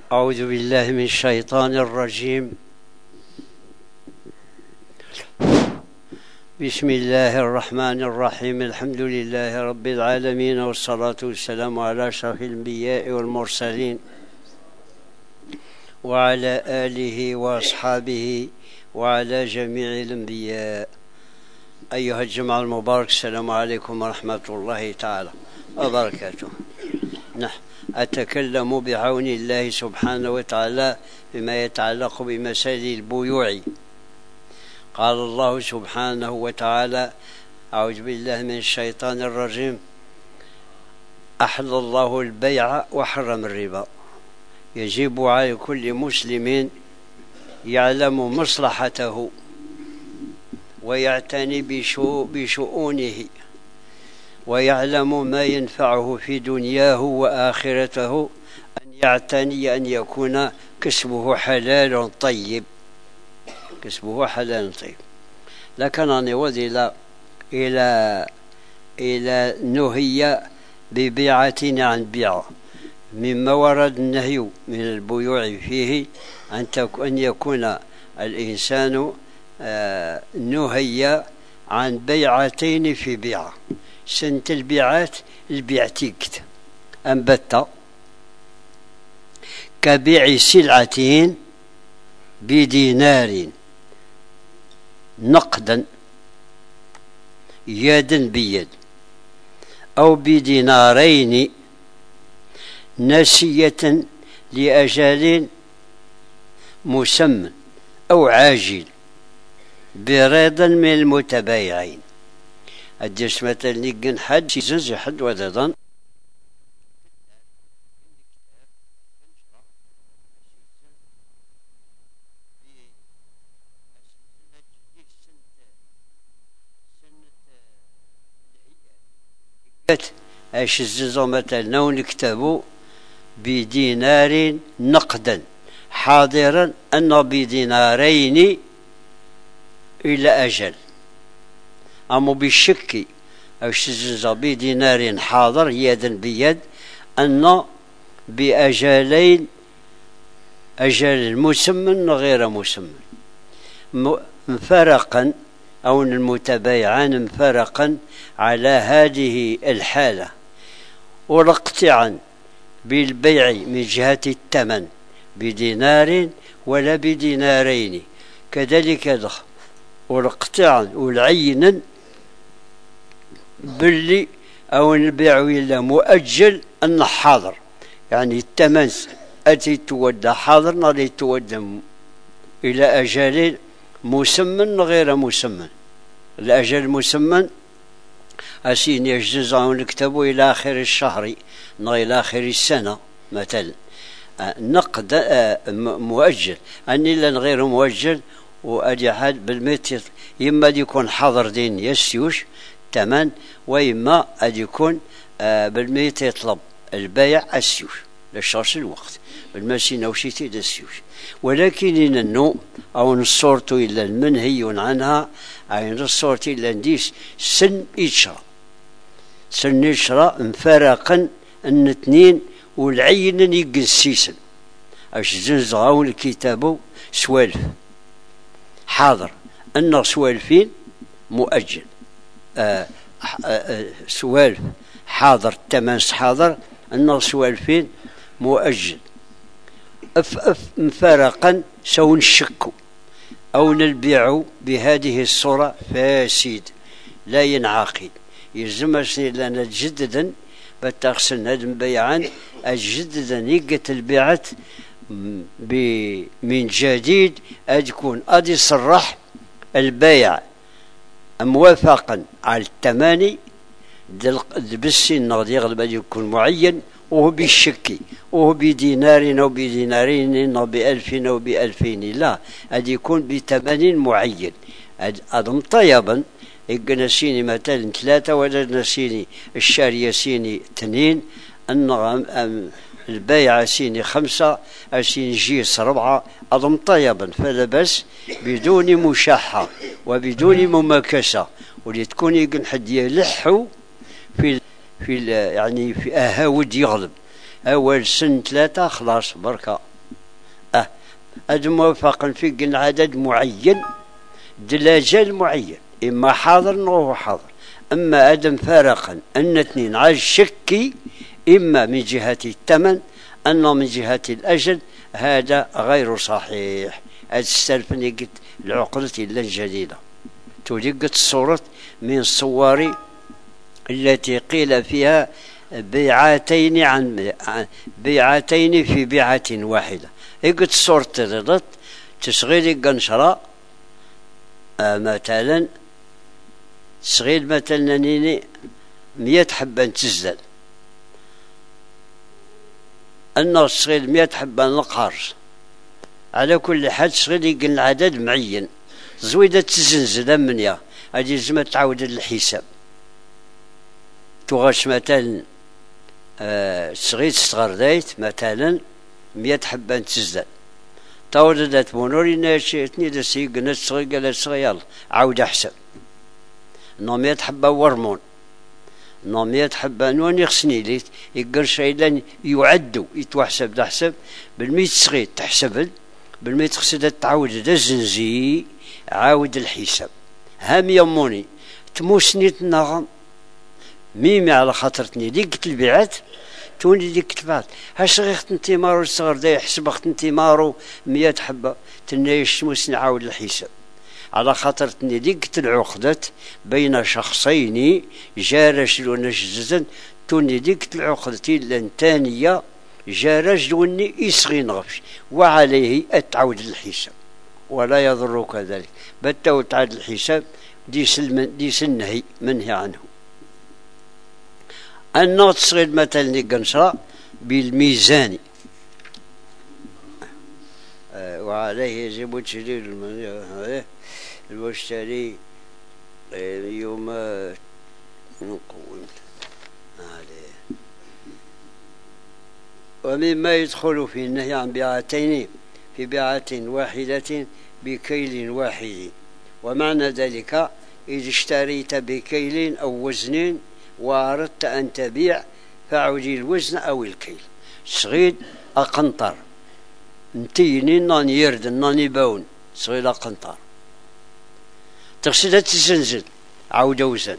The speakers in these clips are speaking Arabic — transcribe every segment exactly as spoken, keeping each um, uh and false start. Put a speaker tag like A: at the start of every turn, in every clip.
A: أعوذ بالله من الشيطان الرجيم. بسم الله الرحمن الرحيم. الحمد لله رب العالمين، والصلاة والسلام على أشرف الأنبياء والمرسلين وعلى آله وأصحابه وعلى جميع الأنبياء. أيها الجماعة المبارك، السلام عليكم ورحمة الله تعالى وبركاته. نحن أتكلم بعون الله سبحانه وتعالى بما يتعلق بمسائل البيوع. قال الله سبحانه وتعالى: أعوذ بالله من الشيطان الرجيم: أحل الله البيع وحرم الربا. يجب على كل مسلم يعلم مصلحته ويعتني بشؤونه ويعلم ما ينفعه في دنياه وآخرته أن يعتني أن يكون كسبه حلال طيب كسبه حلال طيب. لكنني وذل إلى إلى نهي ببيعة عن بيع، مما ورد النهي من البيوع فيه أن أن يكون الإنسان آه نهي عن بيعتين في بيعة. سنة البيعات البيعتيكت أنبت كبيع سلعتين بدينار نقدا يدا بيد، أو بدينارين نسية لأجل مسمى أو عاجل برضا من المتبايعين. أديش مثلا نيجن حد سيزنز حد وددان ايش الزنزو مثلا نو نكتبو بدينار نقدا حاضرا أن بدينارين إلى أجل، أما بالشك أو الزنزو بدينار حاضر يدا بيد أن بأجلين، أجل مسمى غير مسمى مفرقا، أو المتبايعان مفرقا على هذه الحالة، واقتعا بالبيع من جهة الثمن بدينار ولا بدينارين كذلك ضخم، واقتعا والعين باللي أو البيع إلا مؤجل أن حاضر، يعني الثمن أتي تودى حاضر نالي تودى إلى أجل مسمى غير مسمى. الأجل المسمى أسين يجوز أن نكتبه إلى آخر الشهر إلى آخر السنة مثلا. نقد مؤجل أني لن غير مؤجل، وأدي حد بالمتر إما يكون حاضر دين يسيوش تمن، وإما أدي يكون بالمتر يطلب البيع السيوش لشخص الوقت بالمسينة وشيتي دسيوش. ولكن إن النوم أو نصورت إلا المنهي عنها، أي نصورت إلا نديس سن إشرا سن إشرا مفرقا أن اثنين والعين يقسيسا أش زنزغاو الكتاب سوالف حاضر أن سوالفين مؤجل، آه آه سوالف حاضر تماس حاضر أن سوالفين مؤجل. أف أف مفارقا سو نشك أو نبيع بهذه الصورة فاسد لا ينعقد. يلزم لنا جددا بتغسل ندم بيعا أجددا يقت البيعة من جديد، أتكون أدي صرح البيع موافقا على الثماني بالسن غادي يغلب يكون معين، وهو بالشك وهو بدينار أو بدينارين أو بألف أو بألفين، لا أدي يكون بثمن معين. أدم طيبا نسيني مثلا ثلاثة ولا نسيني الشارية سيني اثنين، أن البيع سيني خمسة سيني جيس ربعة، أضم طيبا فلا بس بدون مشاحة وبدون مماكسة، ولتكون يقن حد يلحو في في يعني في أهاود يغلب. أول سن ثلاثة خلاص بركة أد موافقا في قلنا عدد معين دلاجل معين، إما حاضر وهو حاضر. أما أدم فارقا أن اثنين على الشك، إما من جهة الثمن أنه من جهة الأجل، هذا غير صحيح. هذا السلفني قلت العقدة إلا الجديدة تولقت الصورة من الصور التي قيل فيها بيعتين عن بيعتين في بيعة واحدة. قلت الصورة تضغط تشغيل قنشرة آه مثلا تشغيل مثلا نيني مية حبة تزدل، أنه تشغيل مية حبة نقارص، على كل حال تشغيل يقل العدد معين زويدة تزنزل منيا هذه زعما تعاود الحساب. تغش مثلا آه تشغيل تستغرديت مثلا مية حبة تزدل، تولدت منوري ناشئتني دا سيقنا تشغيل قال تشغيل يلا عاود أحسب نو مية حبة ورمون نو مية حبة نوان يخصني ليت يقل شيء لان يعدوا يتوحسب دا حسب بالمية تشغيل تحسب بالمية تخسد تعاود دا زنزي عاود الحساب. هام يموني تموسني تنغم ميمي على خاطرتني ديك البيعات توني ديك البيعات هاش غيخت انتي مارو الصغر دا يحسب اخت انتي مارو مية حبة تنايش تموسني عاود الحساب، على خاطرتني ديك العقدة بين شخصين جارش ونجززن توني ديك العقدة الثانية جارج وني يسغي نغفش وعليه أتعود الحساب ولا يضرك ذلك بتو تعاد الحساب دي سلم دي سنهي منهي عنه. أنه تصغير مثلا قنصرة بالميزان آه وعليه يجب تشرير المشتري يوم نقوم عليه. ومما يدخل في النهي عن بيعتين في بيعة واحدة بكيل واحد، ومعنى ذلك إذا اشتريت بكيل أو وزن وأردت أن تبيع فعدي الوزن أو الكيل. صغير أقنطر نتيني ناني يرد ناني باون صغير أقنطر تقصد تزنزل عود وزن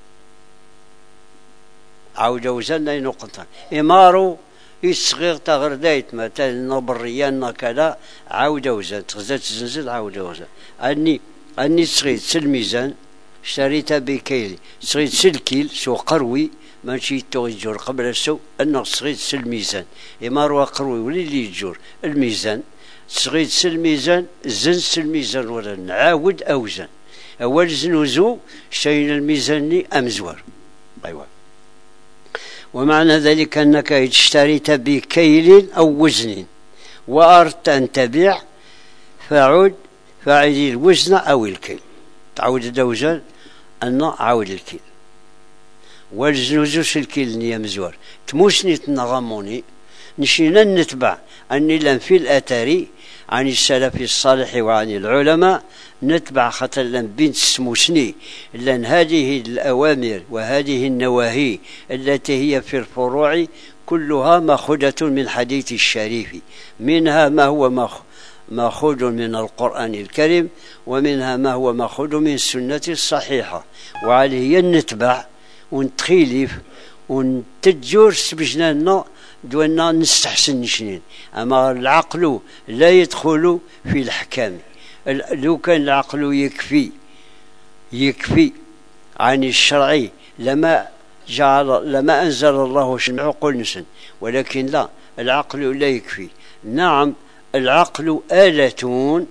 A: عود وزن لا ينقنطر إمارو يصغير تغرديت مثلا نبريان كذا عود وزن تقصد تزنزل عود وزن. أني أني صغير سلميزان اشتريتها بكيل صغير سلكيل سو قروي ماشي تو يجور قبل السوق أنه صغير سلميزان إمارو قروي ولي اللي يجور الميزان صغير سلميزان زن سلميزان ولا نعاود أوزن أول زنوزو شين الميزاني أمزور. أيوة. ومعنى ذلك أنك اشتريت بكيل أو وزن وأردت أن تبيع فعد فعد الوزن أو الكيل تعود دوزن أنه عاود الكيل والزنوزو الكيل نيا مزور تموسني تنغموني نشينا نتبع أني لم في الأثري عن السلف الصالح وعن العلماء نتبع خطر لن بنت سموسني لأن هذه الأوامر وهذه النواهي التي هي في الفروع كلها مأخوذة من حديث الشريف، منها ما هو مأخوذ من القرآن الكريم ومنها ما هو مأخوذ من السنة الصحيحة، وعليه نتبع ونتخيلف ونتجور سبجنا دولنا نستحسن نشنين. أما العقل لا يدخل في الأحكام، لو كان العقل يكفي يكفي عن الشرع لما جعل لما أنزل الله عقول نسن، ولكن لا، العقل لا يكفي. نعم العقل آلة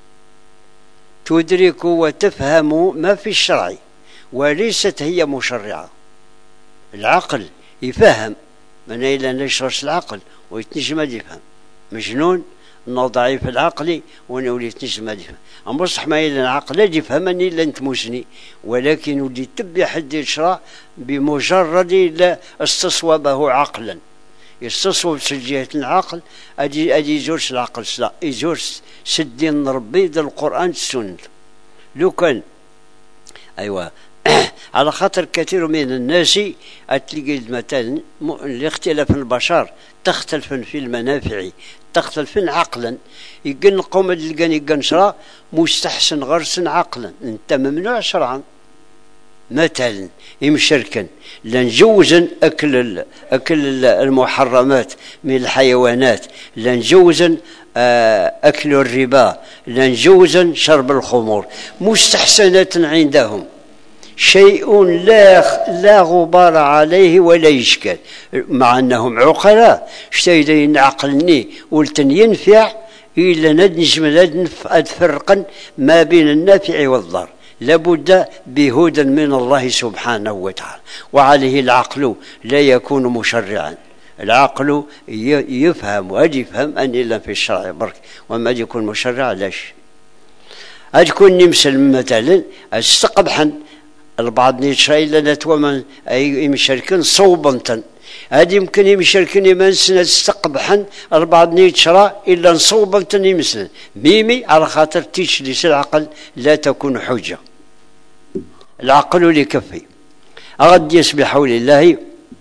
A: تدرك وتفهم ما في الشرع وليست هي مشرعة. العقل يفهم من إلا نشرش العقل ويتنجم يفهم مجنون انه ضعيف العقل وانا وليت نجم يفهم. اما صح ما إلا العقل يفهمني الا انت موسني، ولكن ولي تبي حد يشرع بمجرد لا استصوبه عقلا يستصوب في جهة العقل اجي اجي يجورش العقل لا يجورش سدين ربي ذا القرآن السنة. لو كان ايوه على خاطر كثير من الناس تلقي مثلا لاختلاف البشر تختلف في المنافع، تختلف عقلا. يقول نقوم تلقاني قنشرة مستحسن غرسا عقلا، انت ممنوع شرعا. مثلا يمشركن لنجوزن اكل اكل المحرمات من الحيوانات، لنجوزن اكل الربا، لنجوزن شرب الخمور، مستحسنات عندهم، شيء لا لا غبار عليه ولا يشكل، مع انهم عقلاء. شتي عقلني ولتن ينفع الا ندنجم نفرقا ما بين النافع والضار، لابد بهدى من الله سبحانه وتعالى. وعليه العقل لا يكون مشرعا، العقل يفهم وأجي يفهم أن إلا في الشرع برك، وما يكون مشرع لاش. أتكون نمثل مثلا استقبحا البعض نيتشاي لنا تومن أي مشاركين صوبا، هذه يمكن يمشاركين يمنسنا استقبحا البعض نيتشرا إلا صوبا يمثل ميمي، على خاطر تيجلس العقل لا تكون حجة، العقل لكفي. أغد يسبح حول الله.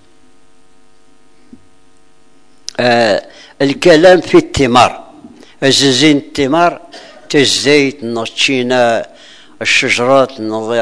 A: آه الكلام في الثمار، الزين الثمار تزيت نطشينا الشجرات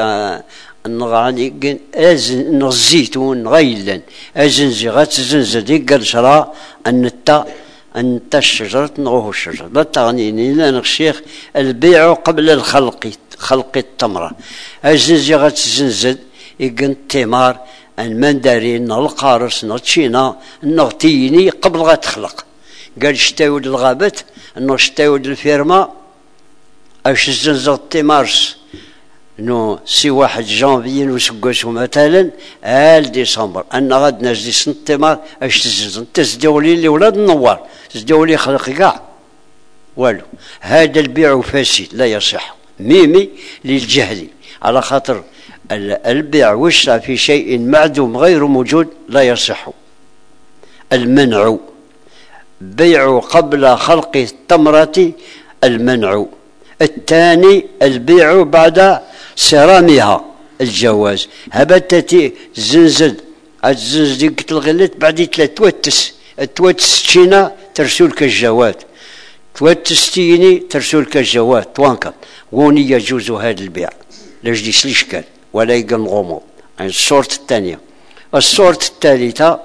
A: نغاني أزن الزيتون غيلا أزنزي غتزنزي ديك الشراء أنتا أنت الشجرة نغوه الشجرة. بتغنيني لنا الشيخ البيع قبل الخلق، خلق التمرة أزنزي غتزنزد يقن الثمار المندرين القارص نطشينا نغتيني قبل غتخلق. قال شتاود الغابت انو شتاود الفيرما اش زنزر التمارس نو سي واحد جانفي نسقسو مثلا ال ديسمبر انا غاد نجدي سن التمار اش تزنزر تزدولي لي ولاد النوار تزدولي خلق كاع والو. هذا البيع فاسد لا يصح ميمي للجهل، على خاطر البيع والشراء في شيء معدوم غير موجود لا يصح. المنع بيع قبل خلق التمرة، المنع. الثاني البيع بعد صرامها، الجواز. هبتتي زنزد الزنز ديك الغلت بعد ثلاث توتس توتس تشينا ترسلك الجواد، توتس تيني ترسلك الجواد توانكا. وني يجوز هذا البيع لجديس الاشكال ولا يقن غموض. يعني الصورة الثانية. الصورة الثالثة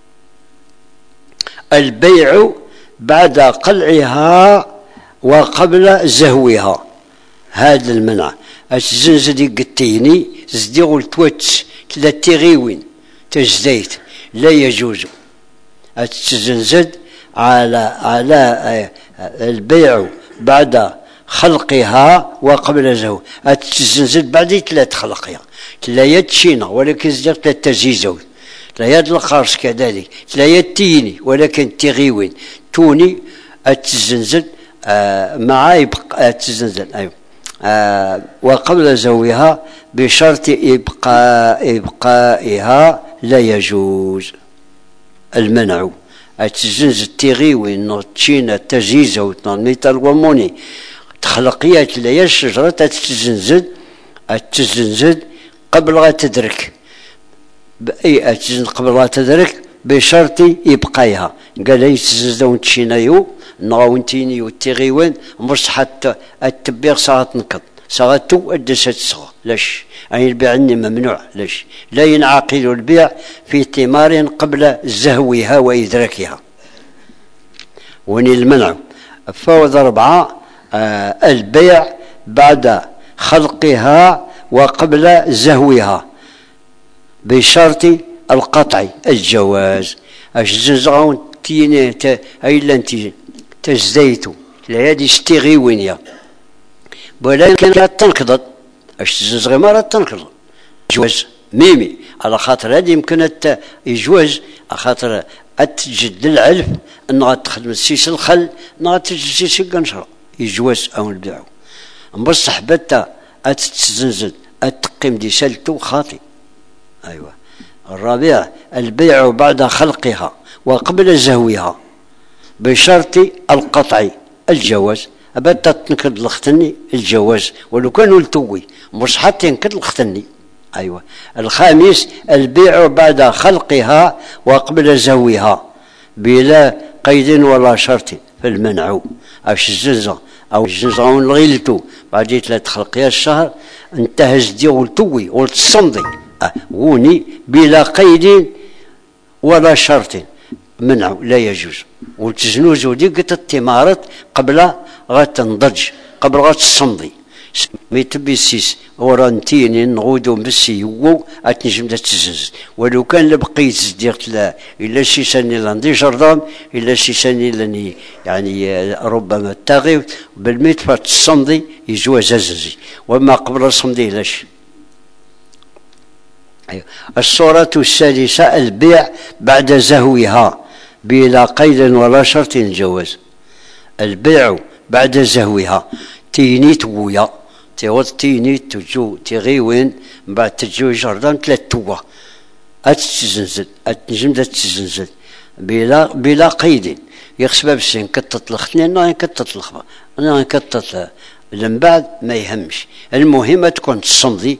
A: البيع بعد قلعها وقبل زهوها، هذا المنع. الزنزدي قتيني زديغ التوتس ثلاثة غيوين تزديت لا يجوز. الزنزد على على البيع بعد خلقها وقبل زهو. الزنزد بعد ثلاث خلقها لا يتشينا ولكن زديغ ثلاثة زيزوت، لا يد القارص كذلك، لا يتيني ولكن تغيوين توني التزنزل آه مع يبقى التزنزل أيوة آه وقبل زويها بشرط إبقاء إبقائها لا يجوز. المنع التزنزل تغيوين نوتشينا تزيزة وتنميت الوموني تخلقيات لا الشجرة تتزنزل التزنزل قبل غا تدرك بأي أتزن قبل لا تدرك بشرط يبقيها. قال لي تززدون تشينايو نغاونتيني والتغيوين مش حتى التبيغ صارت نكض صارت تو أدست صغر ليش أي البيع ممنوع. ليش لا ينعقد البيع في ثمار قبل زهوها وإدراكها. وني المنع. فوض أربعة آه البيع بعد خلقها وقبل زهوها بشرط القطع، الجواز. اش زنزغون تيني تا ايلا انتي تزديتو لا يدي ستيغي وينيا ولكن لا تنقض اش زنزغي ما لا تنقض جواز ميمي، على خاطر هذه يمكن يجوز على خاطر اتجد العلف انها تخدم السيس الخل انها تجد سيس القنشره يجوز او البيعو. بصح بتا اتتزنزل اتقيم دي سلتو خاطي. أيوة. الرابع البيع بعد خلقها وقبل زهوها بشرط القطع، الجواز. أبدا تنكد الختني الجواز ولو كانوا التوي مش حتى ينكد الختني أيوة. الخامس البيع بعد خلقها وقبل زويها بلا قيد ولا شرط فالمنع. أش الزنزة أو الزنزة ونغيلتو بعد ثلاث خلقيا الشهر انتهز دي ولتوي ولتصمدي أه وني بلا قيد ولا شرط منع لا يجوز. والتزنوز وديك التمارت قبل غتنضج قبل غتصمدي ميتبيسيس ورانتيني نغودو بسي هو اتنجم تتزنز. ولو كان لبقيت ديرت لا الا شي سني لاندي جردام الا شي سني لاني يعني ربما تاغي بالميت فتصمدي يجوز زنزي وما قبل الصمدي لاش. أيوة. الصورة السادسة البيع بعد زهوها بلا قيد ولا شرط الجواز. البيع بعد زهوها تيني تويا تيوض تيني تجو تيغيوين من بعد تجو جردان ثلاث توا اتتزنزل اتنجم تتزنزل بلا بلا قيد. يخص بس نكتط الختنين نكتط الخبا انا نكتط من بعد ما يهمش. المهم تكون تصمدي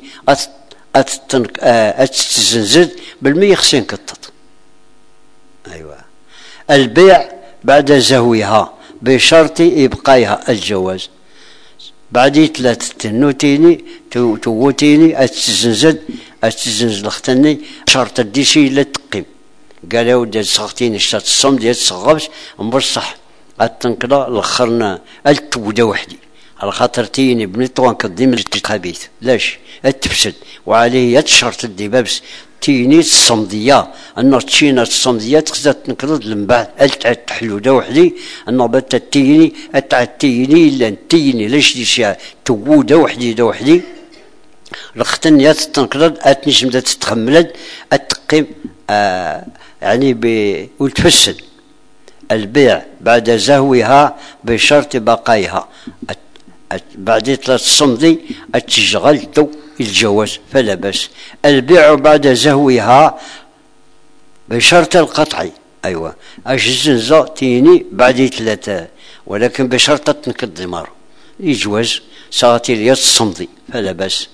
A: اتتزنزل بالمية خصين كتط. ايوه. البيع بعد زهوها بشرط ابقائها الجواز. بعد ثلاثة تنوتيني توتيني اتزنزل اتزنزل ختني شرط الديشي لا تقيم. قال يا ودي صغتيني شتات الصمد ديال تصغبش بصح التنقلا الاخرنا التوده وحدي على خاطر تيني بنيطوان كديم الخبيث لاش التفسد وعليه الشرط الدبابس تيني الصمديه ان تشينا الصمديه تقدر تنقلد من بعد التحلوده وحدي ان بات تيني اتعتيني الا تيني لاش دي توده وحدي دا وحدي الختنيات تنقلد اتنجم تتخملد اتقيم آه يعني ب وتفسد. البيع بعد زهوها بشرط بقائها بعد ثلاث صمدي اتشغلت الجواز فلا بأس. البيع بعد زهوها بشرط القطع. ايوه اش الزنزة تيني بعد ثلاثة ولكن بشرط تنك الضمار يجوز صارت لي الصمدي فلا بأس.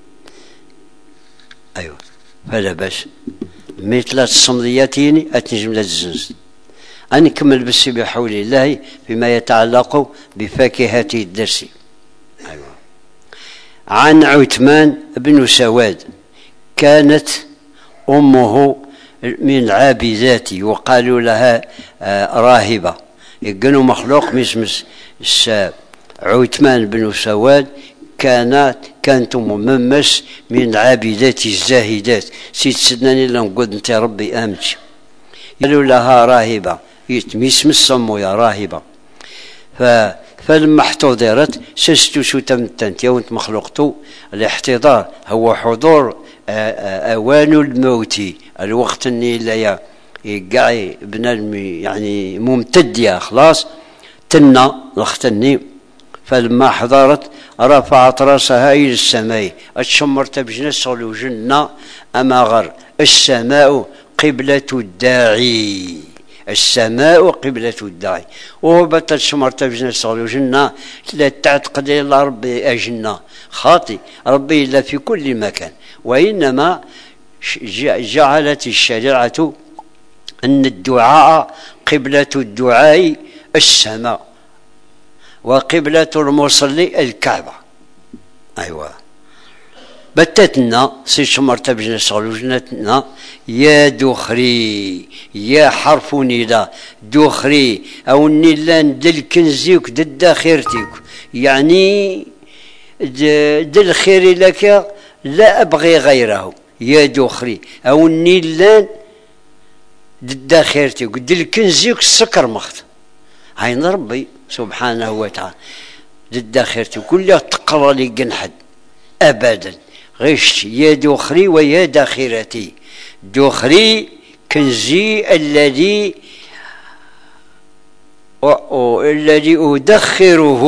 A: ايوه فلا بأس مثل الصمدياتين اتنجم الزنز. أنكمل بس بحول الله فيما يتعلق بفاكهة الدرس. أيوة. عن عثمان بن سواد كانت أمه من العابدات وقالوا لها راهبة يقنوا مخلوق مسمس عثمان بن سواد كانت كانت ممس من العابدات الزاهدات سيد سدناني لهم قد انت ربي امتي قالوا لها راهبة يتميس مسمو يا راهبة. ف فلما احتضرت سستو شو تمتنت يوم مخلوقتو الاحتضار هو حضور اوان الموت الوقت اني لا يقعي بن يعني ممتد يا خلاص تنا لختني. فلما حضرت رفعت راسها الى السماء اتشمرت بجنس وجنة اما غر السماء قبلة الداعي. السماء قبلة الداعي وبت شمرت بجنس وجنة لا تعتقد الا ربي اجنة خاطي ربي الا في كل مكان. وانما جعلت الشريعة ان الدعاء قبلة الدعاء السماء وقبلة المصلي الكعبة. أيوة بتتنا سي شمرت بجنس وجنتنا يا دخري يا حرف نداء دخري او النيلان دل كنزيك دل خيرتك يعني دل خيري لك لا ابغي غيره يا دخري او النيلان دل خيرتك دل كنزيك السكر مخت عين ربي سبحانه وتعالى ضد خيرتي كلها تقرا لي جنحد ابدا غشت يا دخري ويا داخرتي. دخري كنزي الذي الذي ادخره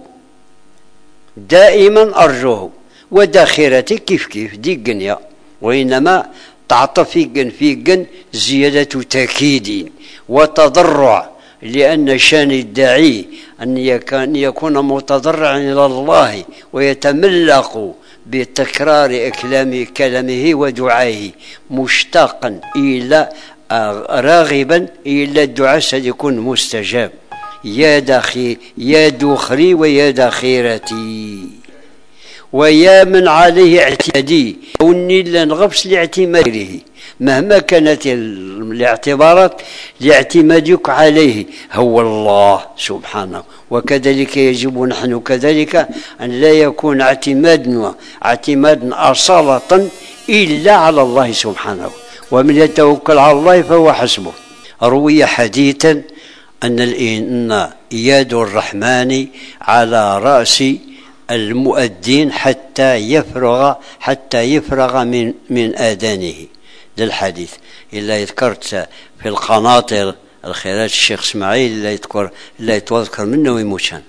A: دائما ارجوه وداخرتي كيف كيف دي جنيا وانما تعطى في جن في جن زياده تاكيد وتضرع لأن شان الداعي أن يكون متضرعا إلى الله ويتملق بتكرار كلام كلامه ودعائه مشتاقا إلى راغبا إلى الدعاء سيكون مستجاب. يا داخي يا دخري ويا داخيرتي ويا من عليه اعتمادي وني لا نغفش لاعتماده مهما كانت الاعتبارات لاعتمادك عليه هو الله سبحانه. وكذلك يجب نحن كذلك أن لا يكون اعتمادنا اعتمادنا أصالة إلا على الله سبحانه. ومن يتوكل على الله فهو حسبه. روي حديثا أن أن يد الرحمن على رأس المؤذن حتى يفرغ حتى يفرغ من من آذانه. ده الحديث إلا ذكرت في القناطر الخيرات الشيخ اسماعيل لا يذكر لا يتذكر منه ويموتان.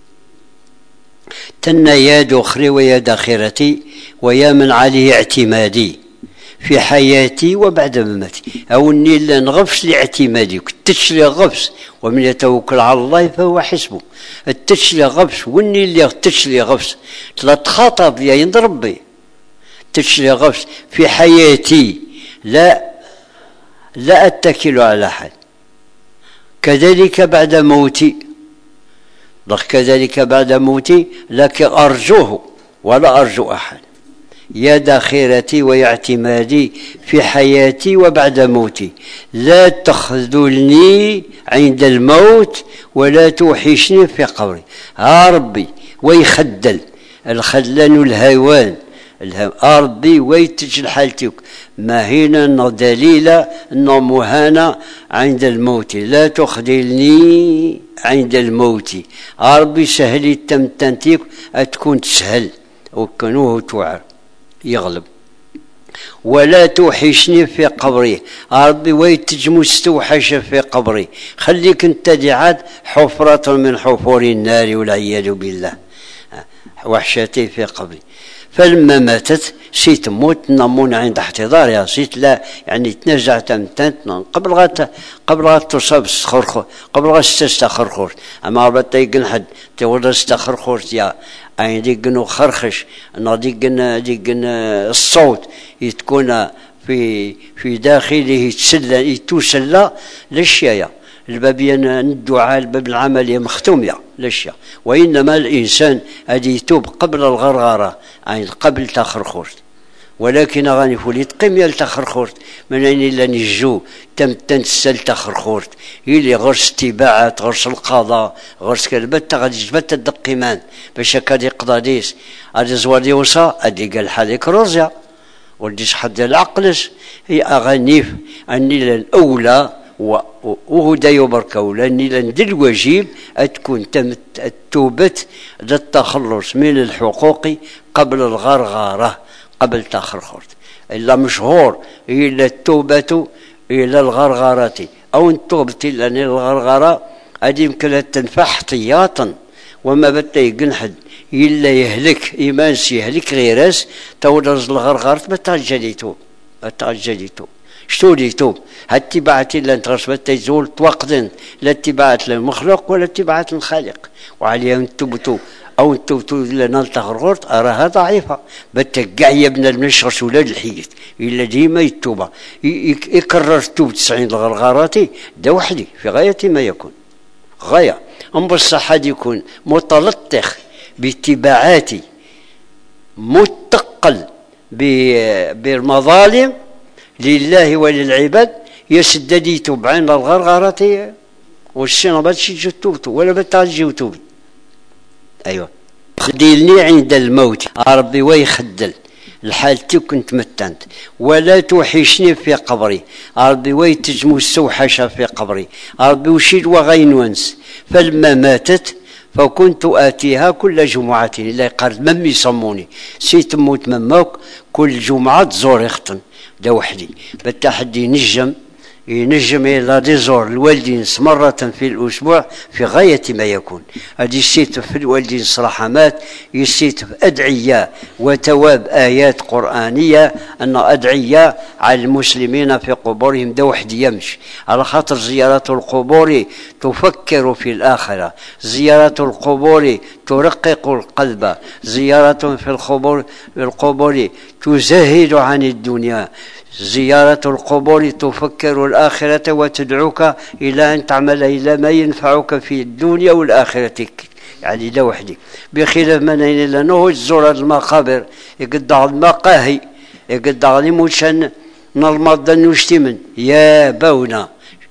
A: تنا يا دخري ويا داخرتي ويا من عليه اعتمادي في حياتي وبعد مماتي. أو إني لا نغفش لاعتمادي التشلي غفص ومن يتوكل على الله فهو حسبه. التشلي غفص وإني اللي التشلي غفص لا تخاطب يا عند ربي. التشلي غفص في حياتي لا لا أتكل على أحد كذلك بعد موتي كذلك بعد موتي لكن أرجوه ولا أرجو أحد. يا داخرتي ويا اعتمادي في حياتي وبعد موتي لا تخذلني عند الموت ولا توحشني في قبري. ها ربي ويخدل الخذلان الهوان الهوان ربي ويتجل حالتك ما هنا دليل انه مهانة عند الموت لا تخذلني عند الموت. ربي سهلي تمتنتيك تكون تسهل وكانوه توعر يغلب ولا توحشني في قبري. ربي ويتج مستوحش في قبري خليك انت دعاد حفرة من حفور النار والعياذ بالله وحشتي في قبري. فلما ماتت سيت موت نمون عند احتضارها سيت لا يعني تنزع تمتنت قبل غات قبل غات تصاب استخرخور قبل غات تستخرخور اما ربط يقن حد تقول استخرخور يا أي ديقن خرخش أن ديقن ديقن الصوت يتكون في في داخله يتسلى يتوسلى للشيء البابين الدعاء الباب العملية مختومة للشيء. وإنما الإنسان هذه يتوب قبل الغرغرة يعني قبل تخرخور. ولكن أغاني فوليت قم يلتخرخورت من أين إلا نجو تم تنسل تخرخورت يلي غرس تباعات غرس القضاء غرس كالبت غادي جبت الدقيمان باش هكا يقضى ديس غادي زوار ديوصا أدي قال حالك روزيا وديش حد العقلس هي أغانيف أني الأولى وهدى يبرك أولى أني لندي الواجب أتكون تمت التوبة للتخلص من الحقوق قبل الغرغرة قبل تخرخرت. إلا مشهور إلا التوبة إلى الغرغرة أو التوبة إلى الغرغرة هذه يمكن تنفع احتياطا وما بتا يقنحد إلا يهلك إيمان يهلك غيراس تولز الغرغرة ما تعجليتو ما تعجليتو شتو ليتوب هاتباعت إلا انت غصبت يزول توقدن لا اتباعت للمخلوق ولا اتباعت للخالق وعليها انتبتو أو انتبتو إلا نالتغرغرت أراها ضعيفة بتقع يا ابن المشغش ولا الحيث إلا ديما يتوبة يكرر توب تسعين الغرغرات ده وحدي في غاية ما يكون غاية أم بالصحة يكون متلطخ باتباعات متقل بالمظالم لله وللعباد يسدد يتوب عن الغرغرة والشيء باتشي جتوبتو ولا بتعجي وتوب. أيوة خدلني عند الموت ربي ويخدل الحالتي كنت متنت ولا توحشني في قبري ربي ويتجمو السوحشة في قبري ربي وشيد وغينونس. فلما ماتت فكنت آتيها كل جمعة إلا قال ممي صموني سيت موت مماك كل جمعة تزور اختن ده وحدي بتحدي نجم ينجم إلى ديزور الوالدين مرة في الأسبوع في غاية ما يكون. هذه السيت في الوالدين صراحة مات يسيت أدعية وتواب آيات قرآنية أن أدعية على المسلمين في قبورهم ده وحد يمشي على خاطر زيارة القبور تفكر في الآخرة، زيارة القبور ترقق القلب، زيارة في القبور القبور تزهد عن الدنيا، زيارة القبور تفكر الآخرة وتدعوك إلى أن تعمل إلى ما ينفعك في الدنيا والآخرة. يعني لا وحدي بخلاف من لأنه تزور المقابر يقدع المقاهي يقدع لموشان نرمض نشتمن يا بونا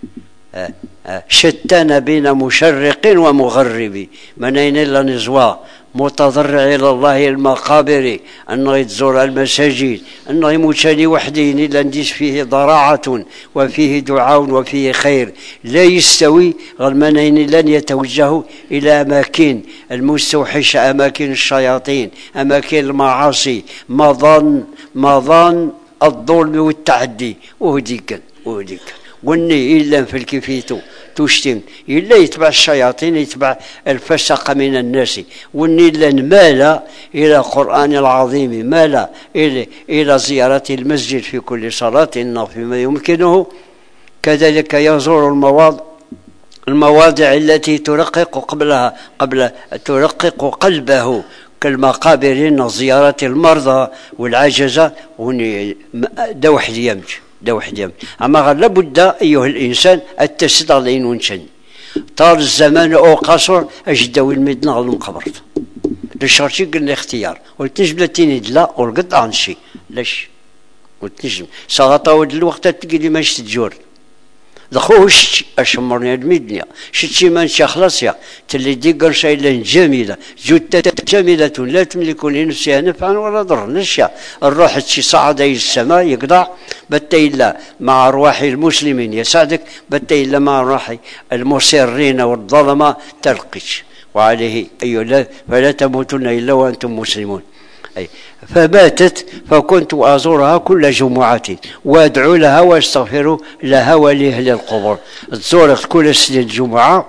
A: شتان بين مشرق ومغرب من أين إلا نزوى متضرع إلى الله المقابر أنه يتزور المساجد أنه يموتاني وحدين إلا نديس فيه ضراعة وفيه دعاء وفيه خير لا يستوي غير من أين لن يتوجه إلى أماكن المستوحشة، أماكن الشياطين، أماكن المعاصي، مظان مظان الظلم والتعدي. وهديك وهديك وني إلا في الكفيتو تشتم إلا يتبع الشياطين يتبع الفسق من الناس. وني إلا مال إلى القرآن العظيم، مال إلى إلى زيارة المسجد في كل صلاة إنه فيما يمكنه، كذلك يزور المواضع المواضع التي ترقق قبلها قبل ترقق قلبه كالمقابر، زيارة المرضى والعجزة. وني ده وحد يمشي ده وحد يمشي أما غير لابد أيها الإنسان التسدى لين ونشن طال الزمان أو قصر أجدوا المدنة غلو مقبرت للشرطي قلنا اختيار والتنجم لاتيني لا ورقد عنشي لاش والتنجم ساغطا ود الوقت تقلي ماش تجور دخوش أشمرني المدنيا شتشي مانشا خلاص يا تلي دي قرشا إلا جميلة جثة جميلة لا تملك لنفسها نفعا ولا ضرا نشا الروح تشي صعد إلى السماء يقضع بتا إلا مع أرواح المسلمين يسعدك بتا إلا مع أرواح المسرين والظلمة تلقش. وعليه أيها فلا تموتن إلا وأنتم مسلمون. أي فماتت فكنت أزورها كل جمعة وأدعو لها وأستغفر لها ولأهل القبور. تزورت كل سنة الجمعة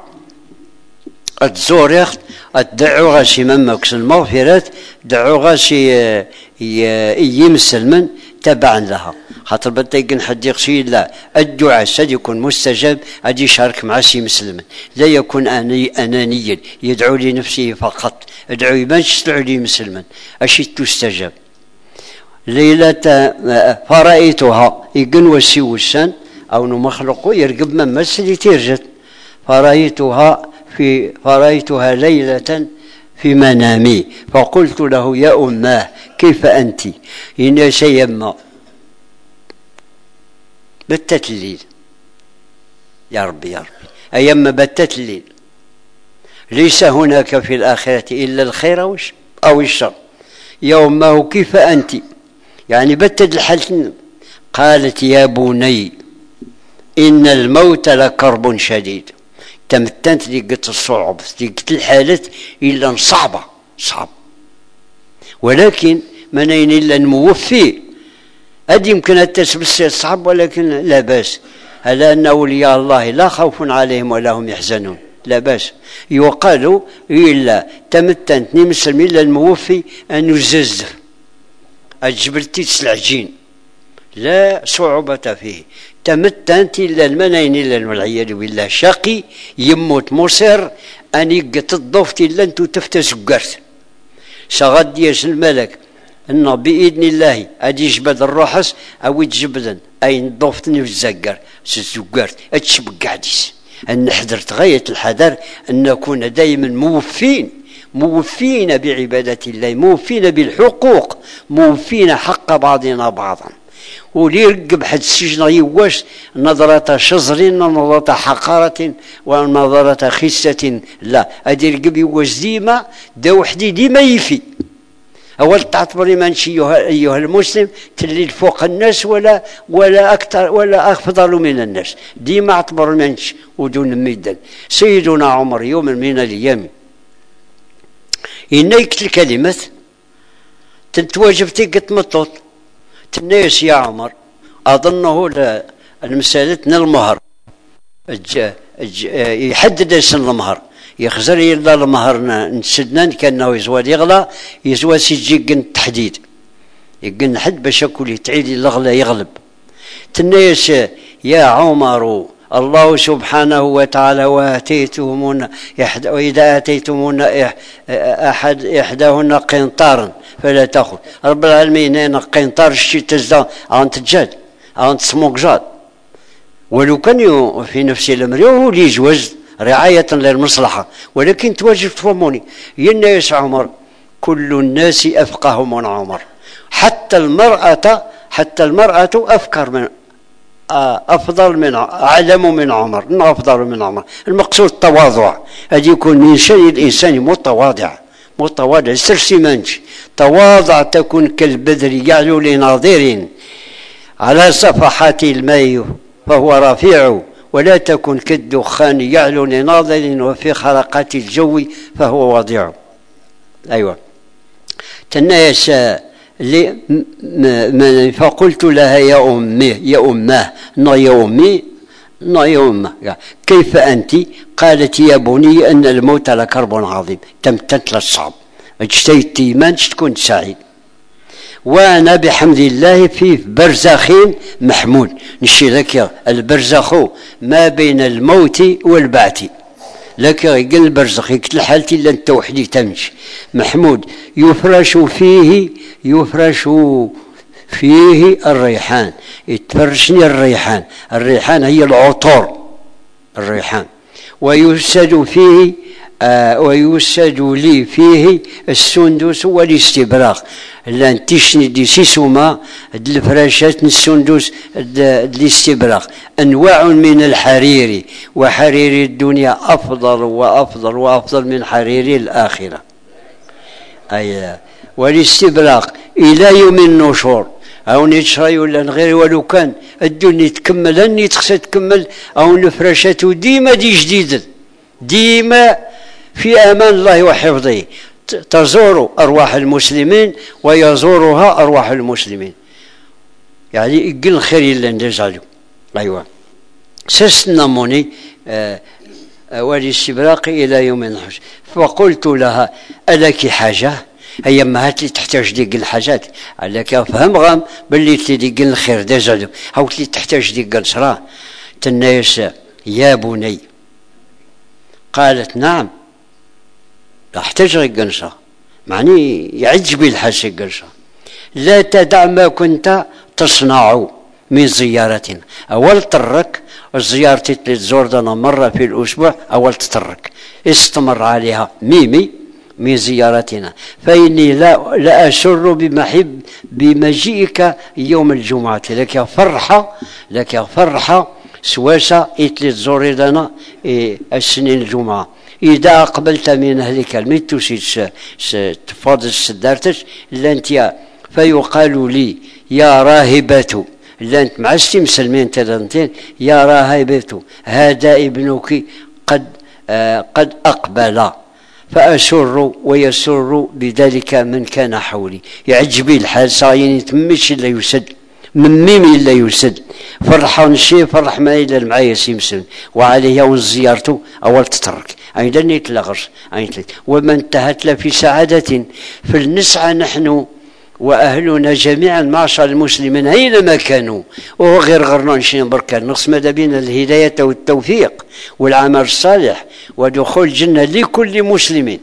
A: تزورت تدعو غاسي ممكس المغفرات دعو غاسي يمسلمن تبعا لها خاطر بتيقن حد يقصي لا الدعاء سد يكون مستجاب أدي يشارك مع سي مسلم لا يكون أني أنانيا يدعو لنفسه فقط ادعو يبانش تدعو لي مسلما أشي تستجاب. ليلة فرأيتها يقن وسي وسان أو نمخلقه يرقب من مسجد تيرجت فرأيتها في فرأيتها ليلة في منامي فقلت له يا أماه كيف أنت؟ إن سيما بتت الليل يا ربي يا ربي أيما بتت الليل ليس هناك في الآخرة إلا الخير أو الشر. يا أماه كيف أنت؟ يعني بتت الحال. قالت يا بني إن الموت لكرب شديد. تمتنت لقيت الصعب لقيت الحالة إلا صعبة صعب ولكن من أين إلا موفي هذه يمكن أن تسبس صعب ولكن لا بأس. ألا أن أولياء الله لا خوف عليهم ولا هم يحزنون لا بأس. يقال إلا تمتنت نمسلم إلا الموفي أن يززف الجبلتي تسلعجين لا صعوبة فيه. تمتنت إلا المنين إلا والعياذ بالله شقي يموت مصر أن يقت الضفت إلا أنتو تفتزقرت شغد ياس الملك أنه بإذن الله أدي يجبد الروحس أو يتجبدن أي نضفتني في الزقر سزقرت أتشبق قعديس أن حضرت غاية الحذر أن نكون دائما موفين موفين بعبادة الله موفين بالحقوق موفين حق بعضنا بعضا. وليرقب حد السجن يواش نظرة شزر ونظرة حقارة ونظرة خسة لا أدي رقب يواش ديما دا وحدي ديما يفي. أول تعتبري مانشي أيها المسلم تلي فوق الناس ولا ولا أكثر ولا أفضل من الناس ديما اعتبر منش ودون ميدا. سيدنا عمر يوم من الأيام إن يكتل كلمة تتواجب تيقت مطلط الناس يا عمر أظنه المسألة المهر يحدد سن المهر يخزر يلا المهر نسدنا كأنه يزوى يغلى يزوى سيجي التحديد يقن حد باش كل تعيد الغلا يغلب تنيس يا عمر الله سبحانه وتعالى واتيتمون واذا اتيتمون احد احداهن قنطارا فلا تاخذ رب العالمين هنا قنطار الشي تزدا عن تجاد عن تسموك جاد ولو كان في نفس الامر هو اللي يجوز رعايه للمصلحه ولكن تواجب تفهموني يا الناس عمر كل الناس افقه من عمر حتى المرأة حتى المرأة أفكر من أفضل من أعلم من عمر أفضل من عمر المقصود التواضع هذا يكون من شأن الإنسان متواضع متواضع سرسمانش تواضع تكون كالبدر يعلو لناظر على صفحات الماء فهو رفيع ولا تكن كالدخان يعلو لناظر وفي خرقات الجو فهو وضيع. أيوة تنايس لي فقلت لها يا أمي يا أماه نا يا أمي نا يا أمه كيف أنت؟ قالت يا بني أن الموت لكرب عظيم تمتت للصعب اجتهدت إيمان تكون سعيد وأنا بحمد الله في برزخ محمود نشي لك البرزخ ما بين الموت والبعث لك قال البرزخ يقتل حالتي الا انت وحدي تمشي محمود يفرش فيه يفرش فيه الريحان يتفرشني الريحان الريحان هي العطور الريحان ويسد فيه آه ويسد لي فيه السندس والاستبراق لان تشني دي سيسوما الفراشات السندس الاستبراق انواع من الحرير وحرير الدنيا افضل وافضل وافضل من حرير الاخره. اي والاستبراق الى يوم النشور او نشري ولا غير ولو كان الدنيا تكمل اني تخصها تكمل او نفرشته ديما دي جديده ديما في امان الله وحفظه تزور ارواح المسلمين ويزورها ارواح المسلمين يعني يقل الخير الا ندزالو. ايوا سسنموني آه والاستبراق الى يوم النحر فقلت لها الك حاجه هي ما هات لي تحتاج ديك الحاجات عليك فهم غام باللي تديك الخير دزالو هاو لي تحتاج ديك الصرا تنايس يا بني قالت نعم احتاج قنصة معني يعجبي الحاجة قنصة لا تدع ما كنت تصنع من زيارتنا أول ترك زيارتي للزوردنا مرة في الأسبوع أول تترك استمر عليها ميمي من زيارتنا فإني لا, لا أسر بمحب بمجيئك يوم الجمعة لك فرحة لك فرحة سواسة إتلي تزوري لنا إيه السنين الجمعة إذا أقبلت من أهلك الميت تسيد تفاضل سدارتش لانت فيقال لي يا راهبة لانت معستي مسلمين تلانتين يا راهبة هذا ابنك قد آه قد أقبل فأسر ويسر بذلك من كان حولي يعجبي الحال صاين تمشي إلا يسد من ميمي إلا يسد فرحان الشيء فرح ما إلا المعايا سيمسن وعليه يوم زيارته أول تترك أيضا يتلغش وما انتهت له في سعادة فلنسعى نحن وأهلنا جميعا معشر المسلمين أينما كانوا وهو غير غرنا نشين بركان نقص ماذا بين الهداية والتوفيق والعمل الصالح ودخول الجنة لكل مسلم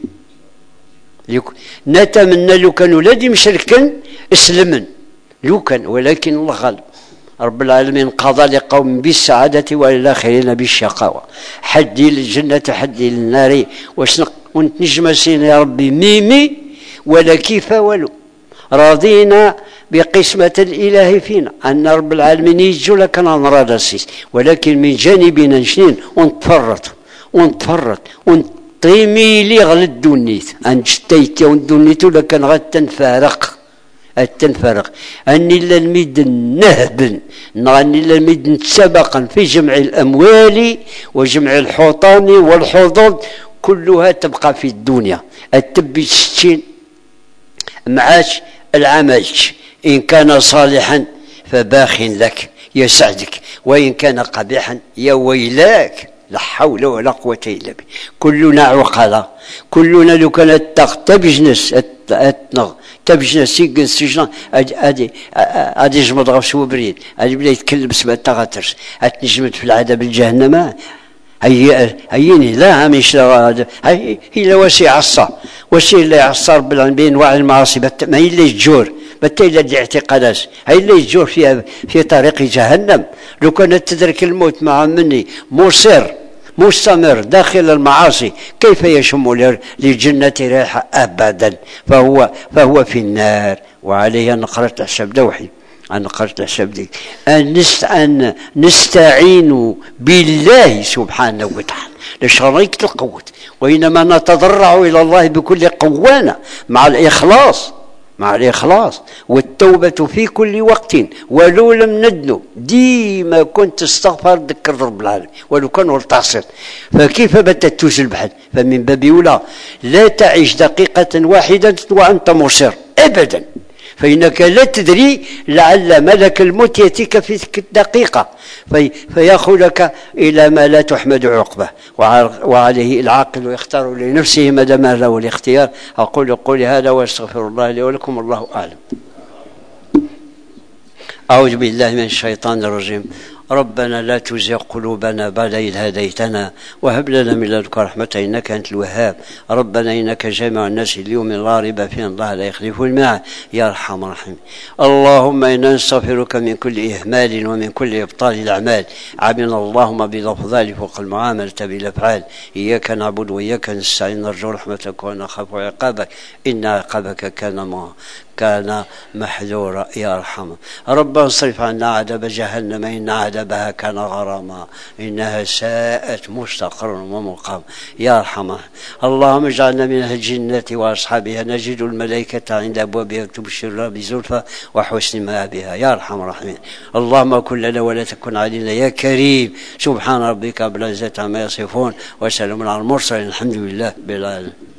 A: نتمنى لو كانوا ولادي مشركا اسلمن لو كان ولكن الله غالب رب العالمين قضى لقوم بالسعادة وللآخرين بالشقاوة حدي للجنة حدي للنار وشنق ونتنجمسين يا ربي ميمي ولا كيف ولو راضينا بقسمة الإله فينا أن رب العالمين يجو لك نراد السيس ولكن من جانبنا نشنين ونتفرط ونتفرط ونطيمي لي غلد دونيت أنجتيت وندونيتو لكن غد تنفارق التنفرق أني إلا الميد نهبا أني إلا الميد سبقا في جمع الأموال وجمع الحوطان والحظوظ كلها تبقى في الدنيا التبي ستين معاش العمل إن كان صالحا فباخ لك يسعدك، وإن كان قبيحا يا ويلاك، لا حول ولا قوة إلا بالله. كلنا عقلاء، كلنا لو كانت تبجنس اتنغ تبجنس سيقن سجنا ادي ادي جمد غفش وبريد ادي بدا يتكلم سبع تغاترس اتنجمت في العذاب الجهنم. هي هيني لا مش لا هي هي وسيع عصا وسيع اللي عصار بين وعي المعاصي ما هي اللي تجور بالتالي دي اعتقادات هي اللي يجور فيها في طريق جهنم. لو كانت تدرك الموت مع مني مصر مستمر داخل المعاصي كيف يشم للجنة ريحة أبدا؟ فهو فهو في النار. وعليه أن قرأت حساب دوحي أن قرأت حساب دي أن, نست أن نستعين بالله سبحانه وتعالى لشريك القوة، وإنما نتضرع إلى الله بكل قوانا مع الإخلاص مع الإخلاص والتوبة في كل وقت، ولو لم ندنو ديما كنت استغفر ذكر رب العالمين ولو كان والتعصر. فكيف بتت توز البحث؟ فمن باب أولى لا تعيش دقيقة واحدة وأنت مصر أبدا، فإنك لا تدري لعل ملك الموت يأتيك في تلك الدقيقة في فيأخذك إلى ما لا تحمد عقبه. وعليه العاقل يختار لنفسه ما دام له الاختيار. أقول قولي هذا وأستغفر الله لي ولكم، الله أعلم. أعوذ بالله من الشيطان الرجيم. ربنا لا تزغ قلوبنا بعد إذ هديتنا وهب لنا من لدنك رحمة إنك أنت الوهاب. ربنا إنك جامع الناس اليوم لا ريب فيه الله لا يخلف الميعاد يا أرحم الراحمين. اللهم إنا نستغفرك من كل إهمال ومن كل إبطال الأعمال. عاملنا اللهم بالأفضال فوق المعاملة بالأفعال. إياك نعبد وإياك نستعين نرجو رحمتك ونخاف عقابك إن عقابك كان ما كان محذورا يا أرحم. ربنا اصرف عنا عذاب جهنم إن عذابها كان غراما إنها ساءت مستقرا ومقام يا أرحم. اللهم اجعلنا من أهل الجنة وأصحابها نجد الملائكة عند أبوابها تبشرنا بزلفى وحسن مآبها يا أرحم الراحمين. اللهم كن لنا ولا تكن علينا يا كريم. سبحان ربك رب العزة عما يصفون وسلام على المرسلين الحمد لله بالعالمين.